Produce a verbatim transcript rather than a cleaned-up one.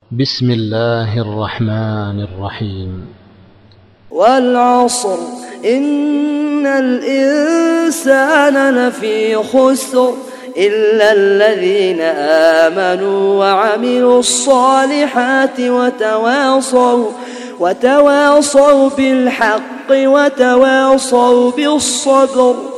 بسم الله الرحمن الرحيم. والعصر إن الإنسان لفي خسر إلا الذين آمنوا وعملوا الصالحات وتواصوا وتواصوا بالحق وتواصوا بالصبر.